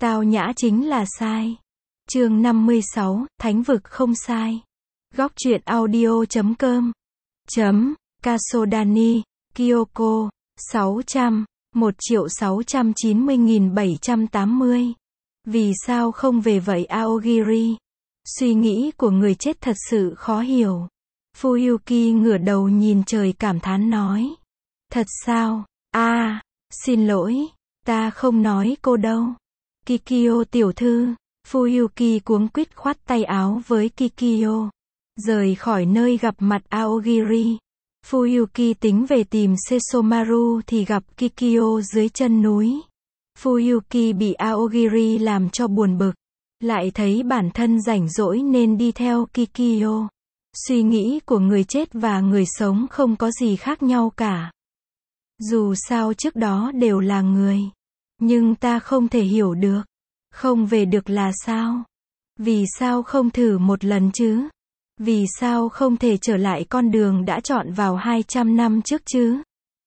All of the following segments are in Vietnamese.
Tao nhã chính là sai. Chương 56, Thánh vực không sai. Góc truyện audio.com Kasodani, Kyoko, 600, 1.690.780. Vì sao không về vậy Aogiri? Suy nghĩ của người chết thật sự khó hiểu. Fuyuki ngửa đầu nhìn trời cảm thán nói. Thật sao? Xin lỗi, ta không nói cô đâu. Kikyo tiểu thư. Fuyuki cuống quýt khoát tay áo với Kikyo. Rời khỏi nơi gặp mặt Aogiri. Fuyuki tính về tìm Sesomaru thì gặp Kikyo dưới chân núi. Fuyuki bị Aogiri làm cho buồn bực. Lại thấy bản thân rảnh rỗi nên đi theo Kikyo. Suy nghĩ của người chết và người sống không có gì khác nhau cả. Dù sao trước đó đều là người. Nhưng ta không thể hiểu được. Không về được là sao? Vì sao không thử một lần chứ? Vì sao không thể trở lại con đường đã chọn vào 200 năm trước chứ?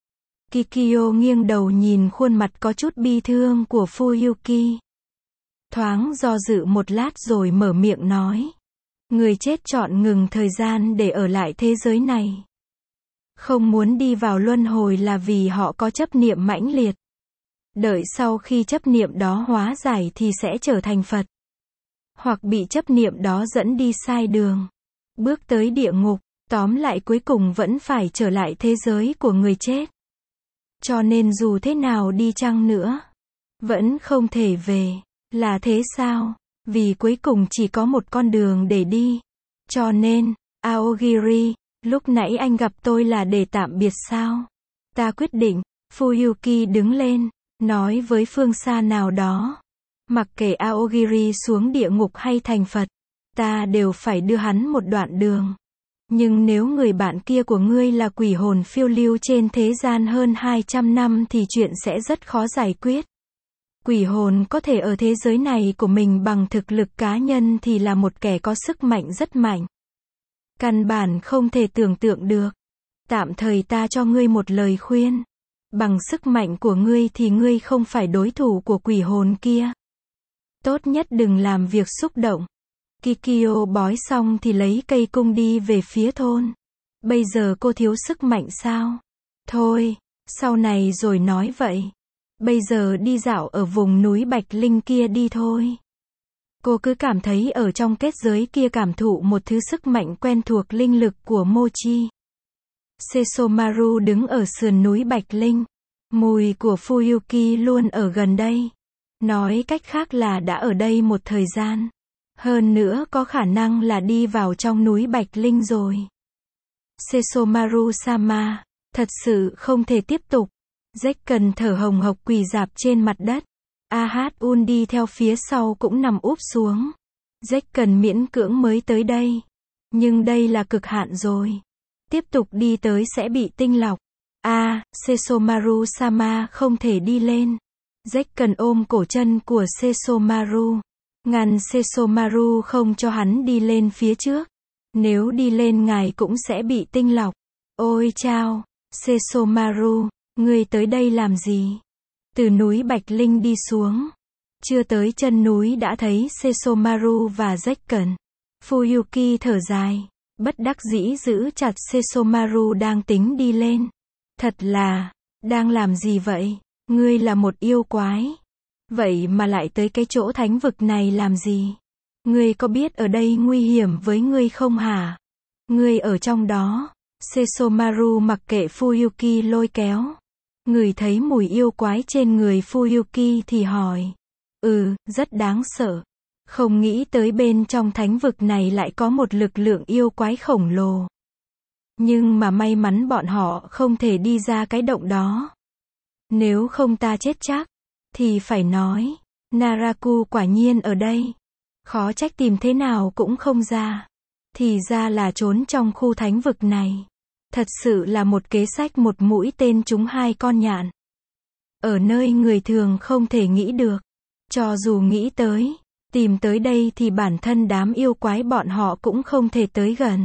Kikyo nghiêng đầu nhìn khuôn mặt có chút bi thương của Fuyuki. Thoáng do dự một lát rồi mở miệng nói. Người chết chọn ngừng thời gian để ở lại thế giới này. Không muốn đi vào luân hồi là vì họ có chấp niệm mãnh liệt. Đợi sau khi chấp niệm đó hóa giải thì sẽ trở thành Phật. Hoặc bị chấp niệm đó dẫn đi sai đường. Bước tới địa ngục, tóm lại cuối cùng vẫn phải trở lại thế giới của người chết. Cho nên dù thế nào đi chăng nữa, vẫn không thể về. Là thế sao? Vì cuối cùng chỉ có một con đường để đi. Cho nên, Aogiri, lúc nãy anh gặp tôi là để tạm biệt sao? Ta quyết định. Fuyuki đứng lên, nói với phương xa nào đó. Mặc kệ Aogiri xuống địa ngục hay thành Phật, ta đều phải đưa hắn một đoạn đường. Nhưng nếu người bạn kia của ngươi là quỷ hồn phiêu lưu trên thế gian hơn 200 năm thì chuyện sẽ rất khó giải quyết. Quỷ hồn có thể ở thế giới này của mình bằng thực lực cá nhân thì là một kẻ có sức mạnh rất mạnh. Căn bản không thể tưởng tượng được. Tạm thời ta cho ngươi một lời khuyên. Bằng sức mạnh của ngươi thì ngươi không phải đối thủ của quỷ hồn kia. Tốt nhất đừng làm việc xúc động. Kikyo bói xong thì lấy cây cung đi về phía thôn. Bây giờ cô thiếu sức mạnh sao? Thôi, sau này rồi nói vậy. Bây giờ đi dạo ở vùng núi Bạch Linh kia đi thôi. Cô cứ cảm thấy ở trong kết giới kia cảm thụ một thứ sức mạnh quen thuộc linh lực của Mochi. Sesomaru đứng ở sườn núi Bạch Linh. Mùi của Fuyuki luôn ở gần đây. Nói cách khác là đã ở đây một thời gian. Hơn nữa có khả năng là đi vào trong núi Bạch Linh rồi. Sesomaru-sama, thật sự không thể tiếp tục. Zekken thở hồng hộc quỳ rạp trên mặt đất. Ahun đi theo phía sau cũng nằm úp xuống. Zekken miễn cưỡng mới tới đây. Nhưng đây là cực hạn rồi. Tiếp tục đi tới sẽ bị tinh lọc. Sesomaru-sama không thể đi lên. Zekken ôm cổ chân của Sesomaru. Ngăn Sesomaru không cho hắn đi lên phía trước. Nếu đi lên ngài cũng sẽ bị tinh lọc. Ôi chao, Sesomaru, ngươi tới đây làm gì? Từ núi Bạch Linh đi xuống. Chưa tới chân núi đã thấy Sesomaru và Zekken. Fuyuki thở dài. Bất đắc dĩ giữ chặt Sesomaru đang tính đi lên. Thật là, đang làm gì vậy? Ngươi là một yêu quái. Vậy mà lại tới cái chỗ thánh vực này làm gì? Ngươi có biết ở đây nguy hiểm với ngươi không hả? Ngươi ở trong đó. Sesomaru mặc kệ Fuyuki lôi kéo. Ngửi thấy mùi yêu quái trên người Fuyuki thì hỏi. Rất đáng sợ. Không nghĩ tới bên trong thánh vực này lại có một lực lượng yêu quái khổng lồ. Nhưng mà may mắn bọn họ không thể đi ra cái động đó. Nếu không ta chết chắc. Thì phải nói, Naraku quả nhiên ở đây. Khó trách tìm thế nào cũng không ra. Thì ra là trốn trong khu thánh vực này. Thật sự là một kế sách một mũi tên trúng hai con nhạn. Ở nơi người thường không thể nghĩ được. Cho dù nghĩ tới, tìm tới đây thì bản thân đám yêu quái bọn họ cũng không thể tới gần.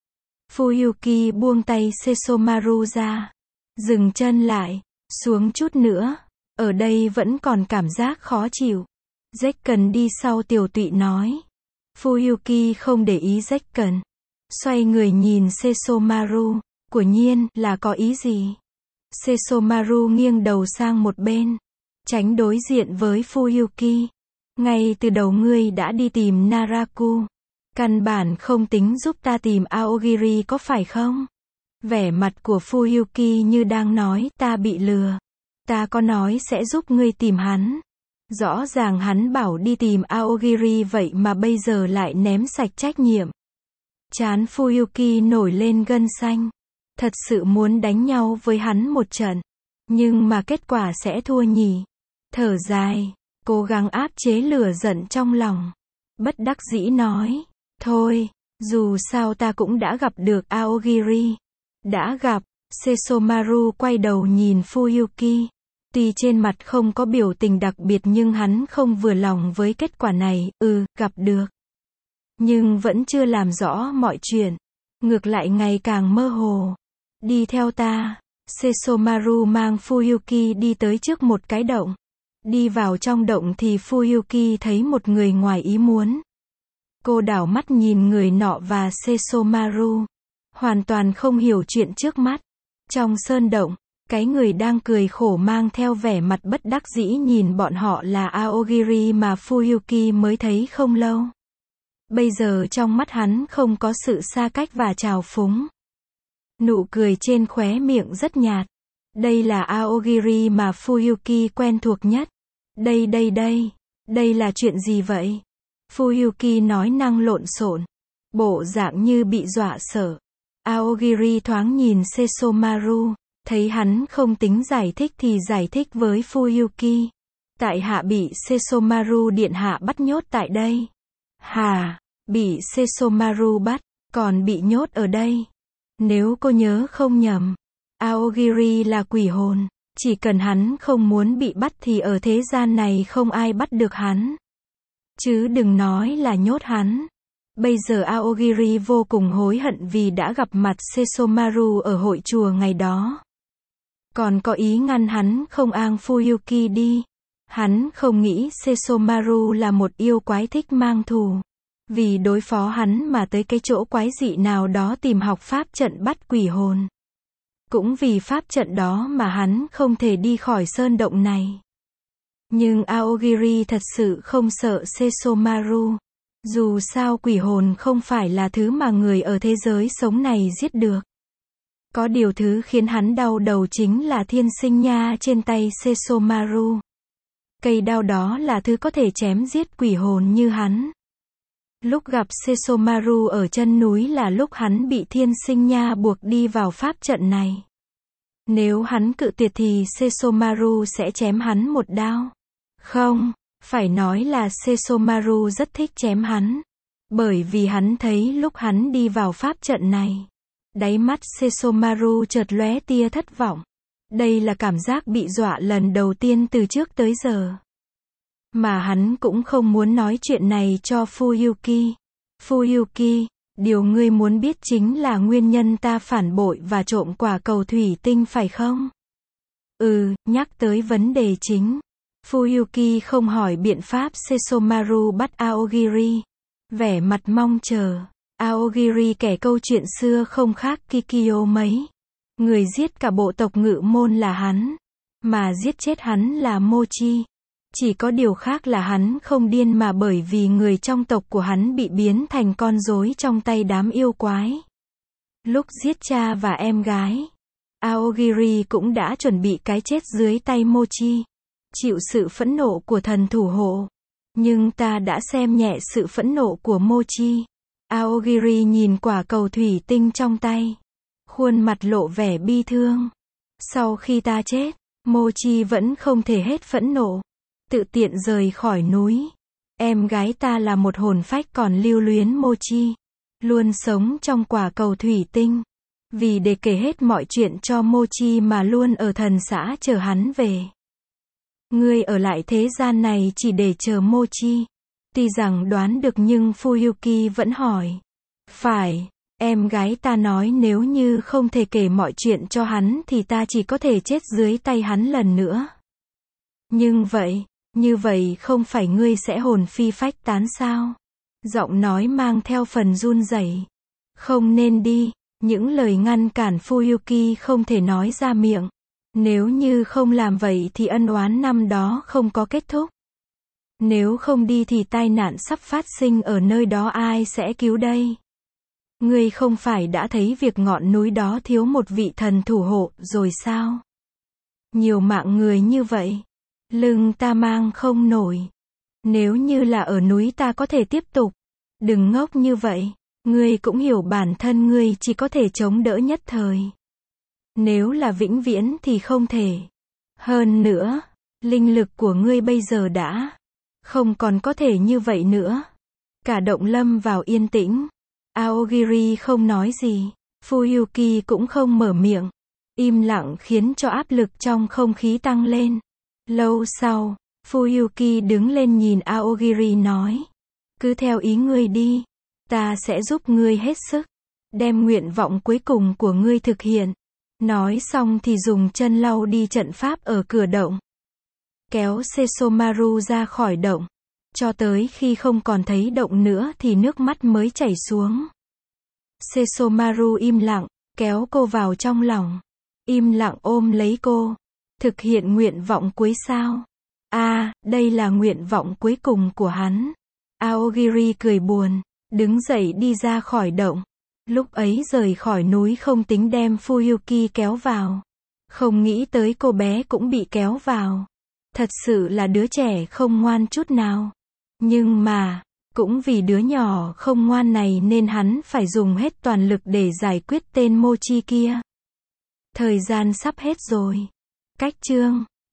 Fuyuki buông tay Sesomaru ra. Dừng chân lại, xuống chút nữa. Ở đây vẫn còn cảm giác khó chịu. Zekken đi sau tiểu tụy nói. Fuyuki không để ý Zekken. Xoay người nhìn Sesomaru. Của nhiên, là có ý gì? Sesomaru nghiêng đầu sang một bên. Tránh đối diện với Fuyuki. Ngay từ đầu ngươi đã đi tìm Naraku. Căn bản không tính giúp ta tìm Aogiri có phải không? Vẻ mặt của Fuyuki như đang nói, ta bị lừa. Ta có nói sẽ giúp ngươi tìm hắn. Rõ ràng hắn bảo đi tìm Aogiri vậy mà bây giờ lại ném sạch trách nhiệm. Trán Fuyuki nổi lên gân xanh. Thật sự muốn đánh nhau với hắn một trận. Nhưng mà kết quả sẽ thua nhỉ. Thở dài, cố gắng áp chế lửa giận trong lòng. Bất đắc dĩ nói. Thôi, dù sao ta cũng đã gặp được Aogiri. Đã gặp, Sesomaru quay đầu nhìn Fuyuki. Tuy trên mặt không có biểu tình đặc biệt nhưng hắn không vừa lòng với kết quả này, gặp được. Nhưng vẫn chưa làm rõ mọi chuyện. Ngược lại ngày càng mơ hồ. Đi theo ta. Sesomaru mang Fuyuki đi tới trước một cái động. Đi vào trong động thì Fuyuki thấy một người ngoài ý muốn. Cô đảo mắt nhìn người nọ và Sesomaru. Hoàn toàn không hiểu chuyện trước mắt. Trong sơn động, cái người đang cười khổ mang theo vẻ mặt bất đắc dĩ nhìn bọn họ là Aogiri mà Fuyuki mới thấy không lâu. Bây giờ trong mắt hắn không có sự xa cách và trào phúng. Nụ cười trên khóe miệng rất nhạt. Đây là Aogiri mà Fuyuki quen thuộc nhất. Đây là chuyện gì vậy? Fuyuki nói năng lộn xộn. Bộ dạng như bị dọa sợ. Aogiri thoáng nhìn Sesomaru. Thấy hắn không tính giải thích thì giải thích với Fuyuki. Tại hạ bị Sesomaru điện hạ bắt nhốt tại đây. Hả? Bị Sesomaru bắt, còn bị nhốt ở đây. Nếu cô nhớ không nhầm, Aogiri là quỷ hồn. Chỉ cần hắn không muốn bị bắt thì ở thế gian này không ai bắt được hắn. Chứ đừng nói là nhốt hắn. Bây giờ Aogiri vô cùng hối hận vì đã gặp mặt Sesomaru ở hội chùa ngày đó. Còn có ý ngăn hắn không mang Fuyuki đi. Hắn không nghĩ Sesomaru là một yêu quái thích mang thù. Vì đối phó hắn mà tới cái chỗ quái dị nào đó tìm học pháp trận bắt quỷ hồn. Cũng vì pháp trận đó mà hắn không thể đi khỏi sơn động này. Nhưng Aogiri thật sự không sợ Sesomaru. Dù sao quỷ hồn không phải là thứ mà người ở thế giới sống này giết được. Có điều thứ khiến hắn đau đầu chính là thiên sinh nha trên tay Sesomaru. Cây đao đó là thứ có thể chém giết quỷ hồn như hắn. Lúc gặp Sesomaru ở chân núi là lúc hắn bị thiên sinh nha buộc đi vào pháp trận này. Nếu hắn cự tuyệt thì Sesomaru sẽ chém hắn một đao. Không, phải nói là Sesomaru rất thích chém hắn. Bởi vì hắn thấy lúc hắn đi vào pháp trận này. Đáy mắt Sesomaru chợt lóe tia thất vọng. Đây là cảm giác bị dọa lần đầu tiên từ trước tới giờ. Mà hắn cũng không muốn nói chuyện này cho Fuyuki. Fuyuki, điều ngươi muốn biết chính là nguyên nhân ta phản bội và trộm quả cầu thủy tinh phải không? Nhắc tới vấn đề chính. Fuyuki không hỏi biện pháp Sesomaru bắt Aogiri. Vẻ mặt mong chờ. Aogiri kể câu chuyện xưa không khác Kikyo mấy. Người giết cả bộ tộc Ngự Môn là hắn. Mà giết chết hắn là Mochi. Chỉ có điều khác là hắn không điên mà bởi vì người trong tộc của hắn bị biến thành con rối trong tay đám yêu quái. Lúc giết cha và em gái, Aogiri cũng đã chuẩn bị cái chết dưới tay Mochi. Chịu sự phẫn nộ của thần thủ hộ. Nhưng ta đã xem nhẹ sự phẫn nộ của Mochi. Aogiri nhìn quả cầu thủy tinh trong tay. Khuôn mặt lộ vẻ bi thương. Sau khi ta chết, Mochi vẫn không thể hết phẫn nộ. Tự tiện rời khỏi núi. Em gái ta là một hồn phách còn lưu luyến Mochi. Luôn sống trong quả cầu thủy tinh. Vì để kể hết mọi chuyện cho Mochi mà luôn ở thần xã chờ hắn về. Ngươi ở lại thế gian này chỉ để chờ Mochi. Tuy rằng đoán được nhưng Fuyuki vẫn hỏi. Phải, em gái ta nói nếu như không thể kể mọi chuyện cho hắn thì ta chỉ có thể chết dưới tay hắn lần nữa. Nhưng vậy, Như vậy không phải ngươi sẽ hồn phi phách tán sao? Giọng nói mang theo phần run rẩy. Không nên đi. Những lời ngăn cản Fuyuki không thể nói ra miệng. Nếu như không làm vậy thì ân oán năm đó không có kết thúc. Nếu không đi thì tai nạn sắp phát sinh ở nơi đó ai sẽ cứu đây? Ngươi không phải đã thấy việc ngọn núi đó thiếu một vị thần thủ hộ rồi sao? Nhiều mạng người như vậy, lưng ta mang không nổi. Nếu như là ở núi ta có thể tiếp tục. Đừng ngốc như vậy, ngươi cũng hiểu bản thân ngươi chỉ có thể chống đỡ nhất thời. Nếu là vĩnh viễn thì không thể. Hơn nữa, linh lực của ngươi bây giờ đã không còn có thể như vậy nữa. Cả động lâm vào yên tĩnh. Aogiri không nói gì. Fuyuki cũng không mở miệng. Im lặng khiến cho áp lực trong không khí tăng lên. Lâu sau, Fuyuki đứng lên nhìn Aogiri nói. Cứ theo ý ngươi đi. Ta sẽ giúp ngươi hết sức. Đem nguyện vọng cuối cùng của ngươi thực hiện. Nói xong thì dùng chân lau đi trận pháp ở cửa động. Kéo Sesomaru ra khỏi động. Cho tới khi không còn thấy động nữa thì nước mắt mới chảy xuống. Sesomaru im lặng, kéo cô vào trong lòng. Im lặng ôm lấy cô. Thực hiện nguyện vọng cuối sao? Đây là nguyện vọng cuối cùng của hắn. Aogiri cười buồn, đứng dậy đi ra khỏi động. Lúc ấy rời khỏi núi không tính đem Fuyuki kéo vào. Không nghĩ tới cô bé cũng bị kéo vào. Thật sự là đứa trẻ không ngoan chút nào. Nhưng mà, cũng vì đứa nhỏ không ngoan này nên hắn phải dùng hết toàn lực để giải quyết tên Mochi kia. Thời gian sắp hết rồi. Cách chương